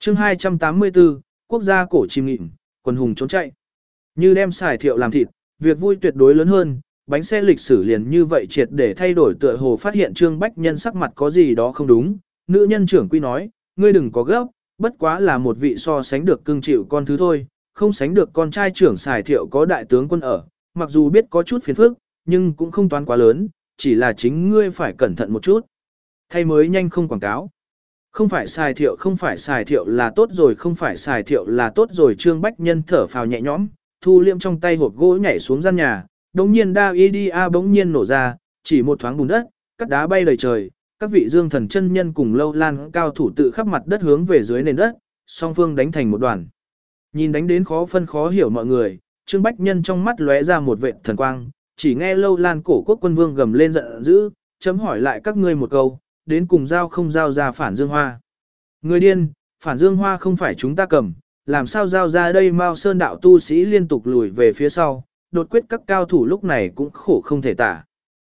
chương 284, quốc gia cổ chìm nghịm, quần hùng trốn chạy. Như đem xài thiệu làm thịt, việc vui tuyệt đối lớn hơn, bánh xe lịch sử liền như vậy triệt để thay đổi tựa hồ phát hiện Trương Bách Nhân sắc mặt có gì đó không đúng. Nữ nhân trưởng quy nói, ngươi đừng có gấp, bất quá là một vị so sánh được cưng chịu con thứ thôi, không sánh được con trai trưởng xài thiệu có đại tướng quân ở, mặc dù biết có chút phiền phức, nhưng cũng không toán quá lớn, chỉ là chính ngươi phải cẩn thận một chút. Thay mới nhanh không quảng cáo. Không phải xài thiệu là tốt rồi, không phải xài thiệu là tốt rồi. Trương Bách Nhân thở phào nhẹ nhõm, thu liệm trong tay hộp gỗ nhảy xuống gian nhà, đống nhiên đao IDA bỗng nhiên nổ ra, chỉ một thoáng bùn đất, cắt đá bay đầy trời, các vị dương thần chân nhân cùng lâu lan cao thủ tự khắp mặt đất hướng về dưới nền đất, song phương đánh thành một đoàn. Nhìn đánh đến khó phân khó hiểu mọi người, Trương Bách Nhân trong mắt lóe ra một vệt thần quang, chỉ nghe lâu lan cổ quốc quân vương gầm lên giận dữ, chấm hỏi lại các ngươi một câu, đến cùng giao không giao ra phản dương hoa. Người điên, phản dương hoa không phải chúng ta cầm, làm sao giao ra đây. Mao Sơn đạo tu sĩ liên tục lùi về phía sau, đột quyết các cao thủ lúc này cũng khổ không thể tả.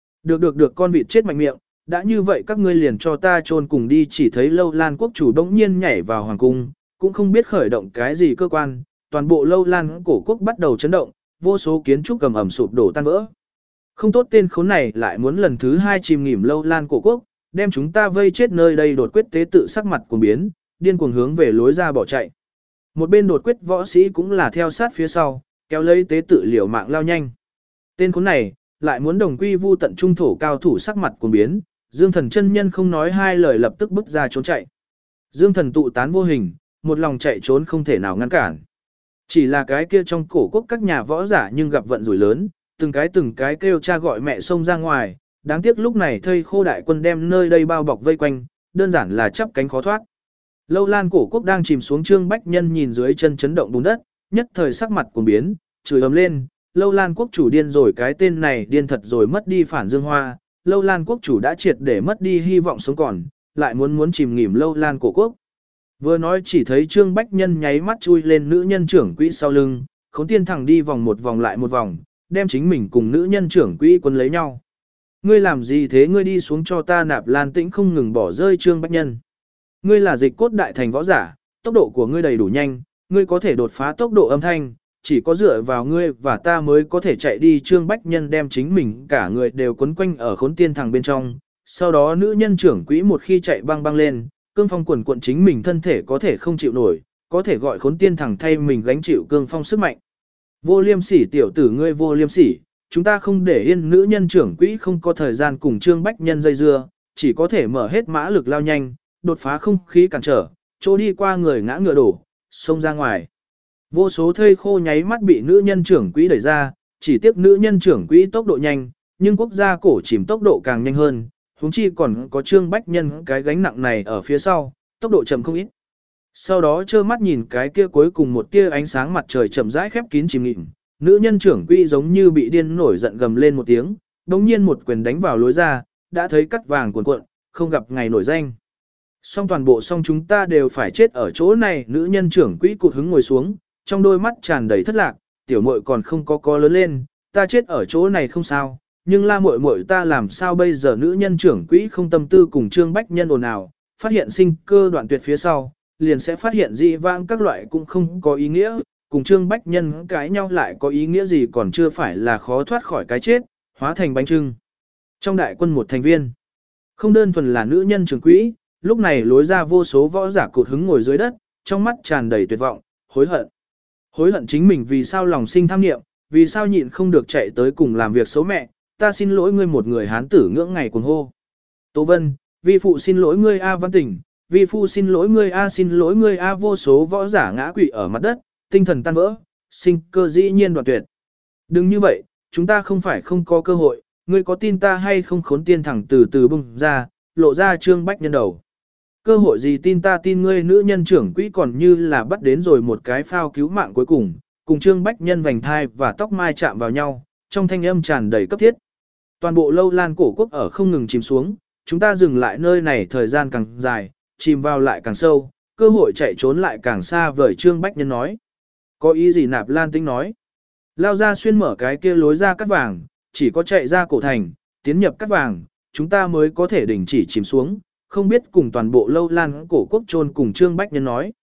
Được con vịt chết mạnh miệng, đã như vậy các ngươi liền cho ta chôn cùng đi. Chỉ thấy lâu lan quốc chủ đống nhiên nhảy vào hoàng cung, cũng không biết khởi động cái gì cơ quan, toàn bộ lâu lan cổ quốc bắt đầu chấn động, vô số kiến trúc cầm ẩm sụp đổ tan vỡ. Không tốt, tên khốn này lại muốn lần thứ hai chìm nghỉm lâu lan cổ quốc, đem chúng ta vây chết nơi đây. Đột quyết tế tự sắc mặt cuồng biến, điên cuồng hướng về lối ra bỏ chạy. Một bên đột quyết võ sĩ cũng là theo sát phía sau, kéo lấy tế tự liều mạng lao nhanh. Tên khốn này lại muốn đồng quy vu tận. Trung thổ cao thủ sắc mặt cuồng biến, Dương Thần chân nhân không nói hai lời lập tức bước ra trốn chạy. Dương Thần tụ tán vô hình, một lòng chạy trốn không thể nào ngăn cản. Chỉ là cái kia trong cổ quốc các nhà võ giả nhưng gặp vận rủi lớn, từng cái kêu cha gọi mẹ xông ra ngoài. Đáng tiếc lúc này thây khô đại quân đem nơi đây bao bọc vây quanh, đơn giản là chắp cánh khó thoát. Lâu lan cổ quốc đang chìm xuống. Trương Bách Nhân nhìn dưới chân chấn động bùn đất, nhất thời sắc mặt cuồng biến, chửi ầm lên, Lâu lan quốc chủ điên rồi, cái tên này điên thật rồi, mất đi phản dương hoa. Lâu lan quốc chủ đã triệt để mất đi hy vọng sống còn, lại muốn chìm nghỉm lâu lan cổ quốc. Vừa nói chỉ thấy Trương Bách Nhân nháy mắt chui lên nữ nhân trưởng quỹ sau lưng, Khốn Tiên thẳng đi vòng một vòng lại một vòng, đem chính mình cùng nữ nhân trưởng quỹ quân lấy nhau. Ngươi làm gì thế? Ngươi đi xuống cho ta. Nạp Lan Tĩnh không ngừng bỏ rơi Trương Bách Nhân. Ngươi là dịch cốt đại thành võ giả, tốc độ của ngươi đầy đủ nhanh, ngươi có thể đột phá tốc độ âm thanh, chỉ có dựa vào ngươi và ta mới có thể chạy đi. Trương Bách Nhân đem chính mình cả người đều quấn quanh ở Khốn Tiên thẳng bên trong, sau đó nữ nhân trưởng quỹ một khi chạy băng băng lên, cương phong quần cuộn, chính mình thân thể có thể không chịu nổi, có thể gọi Khốn Tiên thẳng thay mình gánh chịu cương phong sức mạnh. Vô liêm sỉ tiểu tử ngươi, vô liêm sỉ, chúng ta không để yên. Nữ nhân trưởng quỹ không có thời gian cùng Trương Bách Nhân dây dưa, chỉ có thể mở hết mã lực lao nhanh, đột phá không khí cản trở, chỗ đi qua người ngã ngựa đổ, xông ra ngoài. Vô số thây khô nháy mắt bị nữ nhân trưởng quỹ đẩy ra, chỉ tiếc nữ nhân trưởng quỹ tốc độ nhanh, nhưng quốc gia cổ chìm tốc độ càng nhanh hơn, huống chi còn có Trương Bách Nhân cái gánh nặng này ở phía sau, tốc độ chậm không ít. Sau đó trơ mắt nhìn cái kia cuối cùng một tia ánh sáng mặt trời chậm rãi khép kín chìm nghịm, nữ nhân trưởng quỹ giống như bị điên nổi giận gầm lên một tiếng, đống nhiên một quyền đánh vào lối ra, đã thấy cắt vàng cuộn cuộn, không gặp ngày nổi danh. Toàn bộ chúng ta đều phải chết ở chỗ này. Nữ nhân trưởng quỹ cụt hứng ngồi xuống, trong đôi mắt tràn đầy thất lạc, tiểu muội còn không có lớn lên, ta chết ở chỗ này không sao, nhưng la muội muội ta làm sao bây giờ? Nữ nhân trưởng quỹ không tâm tư cùng Trương Bách Nhân ồn ào, phát hiện sinh cơ đoạn tuyệt phía sau, liền sẽ phát hiện dị vãng các loại cũng không có ý nghĩa, cùng Trương Bách Nhân cãi nhau lại có ý nghĩa gì? Còn chưa phải là khó thoát khỏi cái chết, hóa thành bánh trưng. Trong đại quân một thành viên, không đơn thuần là nữ nhân trưởng quỹ, lúc này lối ra vô số võ giả cụt hứng ngồi dưới đất, trong mắt tràn đầy tuyệt vọng, hối hận. Hối hận chính mình vì sao lòng sinh tham niệm, vì sao nhịn không được chạy tới cùng làm việc xấu mẹ. Ta xin lỗi ngươi, một người hán tử ngưỡng ngày cuồng hô. Tố Vân, vi phụ xin lỗi ngươi a. Văn Tỉnh, vi phụ xin lỗi ngươi a, xin lỗi ngươi a. Vô số võ giả ngã quỵ ở mặt đất, tinh thần tan vỡ, sinh cơ dĩ nhiên đoạn tuyệt. Đừng như vậy, chúng ta không phải không có cơ hội, ngươi có tin ta hay không? Khốn Tiên thẳng từ từ bung ra, lộ ra Trương Bách Nhân đầu. Cơ hội gì? tin ta tin ngươi. Nữ nhân trưởng quỹ còn như là bắt đến rồi một cái phao cứu mạng cuối cùng, cùng Trương Bách Nhân vành thai và tóc mai chạm vào nhau, trong thanh âm tràn đầy cấp thiết. Toàn bộ lâu lan cổ quốc ở không ngừng chìm xuống, chúng ta dừng lại nơi này thời gian càng dài, chìm vào lại càng sâu, cơ hội chạy trốn lại càng xa vời. Trương Bách Nhân nói. Có ý gì? Nạp Lan Tĩnh nói. Lao ra xuyên mở cái kia lối ra cắt vàng, chỉ có chạy ra cổ thành, tiến nhập cắt vàng, chúng ta mới có thể đình chỉ chìm xuống, không biết cùng toàn bộ lâu lan cổ quốc chôn cùng. Trương Bách Nhân nói.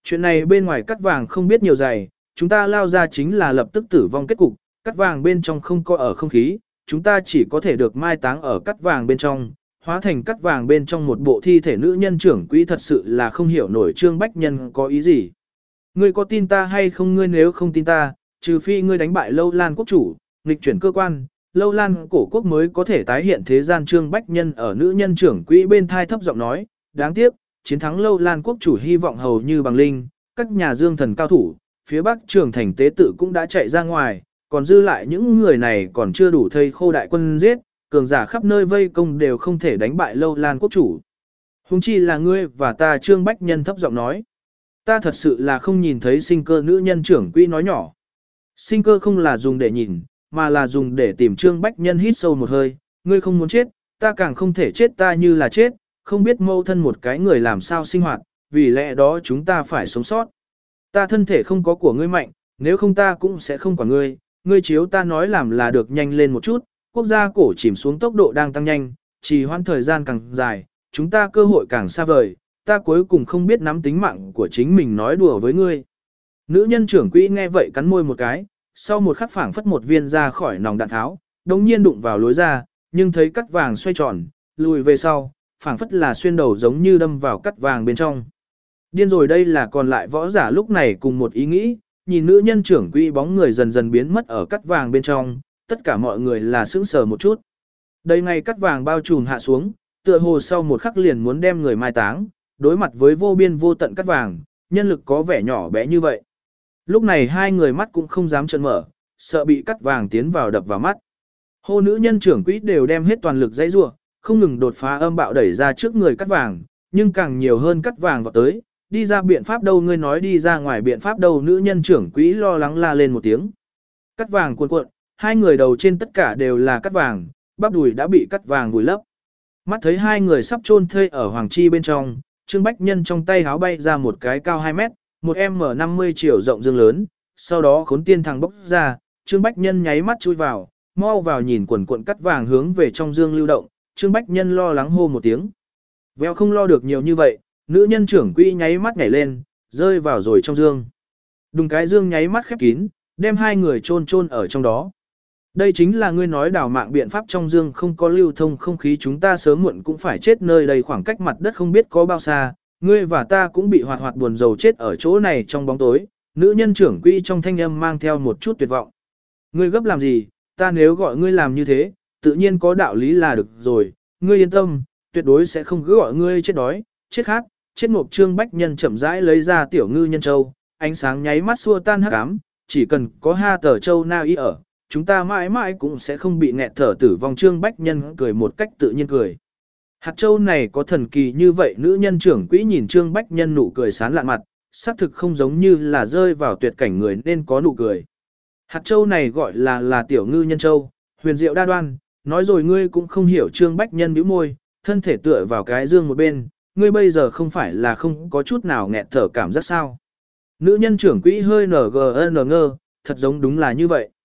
Chuyện này bên ngoài cắt vàng không biết nhiều dày, chúng ta lao ra chính là lập tức tử vong kết cục, cắt vàng bên trong không có ở không khí, chúng ta chỉ có thể được mai táng ở cắt vàng bên trong, hóa thành cắt vàng bên trong một bộ thi thể nữ nhân trưởng quỹ thật sự là không hiểu nổi Trương Bách Nhân có ý gì. Ngươi có tin ta hay không? Ngươi nếu không tin ta, trừ phi ngươi đánh bại Lâu Lan quốc chủ, nghịch chuyển cơ quan, Lâu Lan cổ quốc mới có thể tái hiện thế gian. Trương Bách Nhân ở nữ nhân trưởng quỹ bên thai thấp giọng nói, đáng tiếc, chiến thắng Lâu Lan quốc chủ hy vọng hầu như bằng linh, các nhà dương thần cao thủ, phía bắc trường thành tế tự cũng đã chạy ra ngoài, còn dư lại những người này còn chưa đủ thây khô đại quân giết, cường giả khắp nơi vây công đều không thể đánh bại Lâu Lan quốc chủ. Huống chi là ngươi và ta. Trương Bách Nhân thấp giọng nói. Ta thật sự là không nhìn thấy sinh cơ. Nữ nhân trưởng quỹ nói nhỏ. Sinh cơ không là dùng để nhìn, mà là dùng để tìm. Trương Bách Nhân hít sâu một hơi. Ngươi không muốn chết, ta càng không thể chết. Ta như là chết, không biết mâu thân một cái người làm sao sinh hoạt, vì lẽ đó chúng ta phải sống sót. Ta thân thể không có của ngươi mạnh, nếu không ta cũng sẽ không quản ngươi. Ngươi chiếu ta nói làm là được, nhanh lên một chút. Quốc gia cổ chìm xuống tốc độ đang tăng nhanh, trì hoãn thời gian càng dài, chúng ta cơ hội càng xa vời, ta cuối cùng không biết nắm tính mạng của chính mình nói đùa với ngươi. Nữ nhân trưởng quỹ nghe vậy cắn môi một cái, sau một khắc phảng phất một viên ra khỏi nòng đạn tháo, đồng nhiên đụng vào lối ra, nhưng thấy cắt vàng xoay tròn, lùi về sau, phảng phất là xuyên đầu giống như đâm vào cắt vàng bên trong. Điên rồi, đây là còn lại võ giả lúc này cùng một ý nghĩ, nhìn nữ nhân trưởng quỹ bóng người dần dần biến mất ở cắt vàng bên trong, tất cả mọi người là sững sờ một chút. Đây ngày cắt vàng bao trùm hạ xuống, tựa hồ sau một khắc liền muốn đem người mai táng, đối mặt với vô biên vô tận cắt vàng, nhân lực có vẻ nhỏ bé như vậy. Lúc này hai người mắt cũng không dám trợn mở, sợ bị cắt vàng tiến vào đập vào mắt. Hô nữ nhân trưởng quỹ đều đem hết toàn lực dãy rủa, không ngừng đột phá âm bạo đẩy ra trước người cắt vàng, nhưng càng nhiều hơn cắt vàng vào tới, đi ra biện pháp đâu? Ngươi nói đi ra ngoài biện pháp đâu? Nữ nhân trưởng quỹ lo lắng la lên một tiếng. Cắt vàng cuộn cuộn, hai người đầu trên tất cả đều là cắt vàng, bắp đùi đã bị cắt vàng vùi lấp. Mắt thấy hai người sắp chôn thây ở hoàng chi bên trong, Trương Bách Nhân trong tay háo bay ra một cái cao 2 mét, một M50 chiều rộng dương lớn, sau đó khốn tiên thằng bốc ra, Trương Bách Nhân nháy mắt chui vào, mau vào nhìn quần cuộn cắt vàng hướng về trong dương lưu động, Trương Bách Nhân lo lắng hô một tiếng. Vèo, không lo được nhiều như vậy, nữ nhân trưởng quỹ nháy mắt nhảy lên, rơi vào rồi trong dương. Đùng, cái dương nháy mắt khép kín, đem hai người chôn ở trong đó. Đây chính là ngươi nói đào mạng biện pháp. Trong dương không có lưu thông không khí, chúng ta sớm muộn cũng phải chết nơi đây, khoảng cách mặt đất không biết có bao xa, ngươi và ta cũng bị hoạt hoạt buồn rầu chết ở chỗ này trong bóng tối. Nữ nhân trưởng quỹ trong thanh âm mang theo một chút tuyệt vọng. Ngươi gấp làm gì? Ta nếu gọi ngươi làm như thế, tự nhiên có đạo lý là được rồi, ngươi yên tâm, tuyệt đối sẽ không cứ gọi ngươi chết đói, chết khát, chết ngộp. Trương Bách Nhân chậm rãi lấy ra tiểu ngư nhân châu, ánh sáng nháy mắt xua tan hắc ám, chỉ cần có ha tờ châu na y ở, chúng ta mãi mãi cũng sẽ không bị nghẹt thở tử vong. Trương Bách Nhân cười một cách tự nhiên cười. Hạt châu này có thần kỳ như vậy? Nữ nhân trưởng quỹ nhìn Trương Bách Nhân nụ cười sán lạn mặt, xác thực không giống như là rơi vào tuyệt cảnh người nên có nụ cười. Hạt châu này gọi là tiểu ngư nhân châu, huyền diệu đa đoan, nói rồi ngươi cũng không hiểu. Trương Bách Nhân bĩu môi, thân thể tựa vào cái dương một bên, ngươi bây giờ không phải là không có chút nào nghẹt thở cảm giác sao? Nữ nhân trưởng quỹ hơi ngờ, thật giống đúng là như vậy.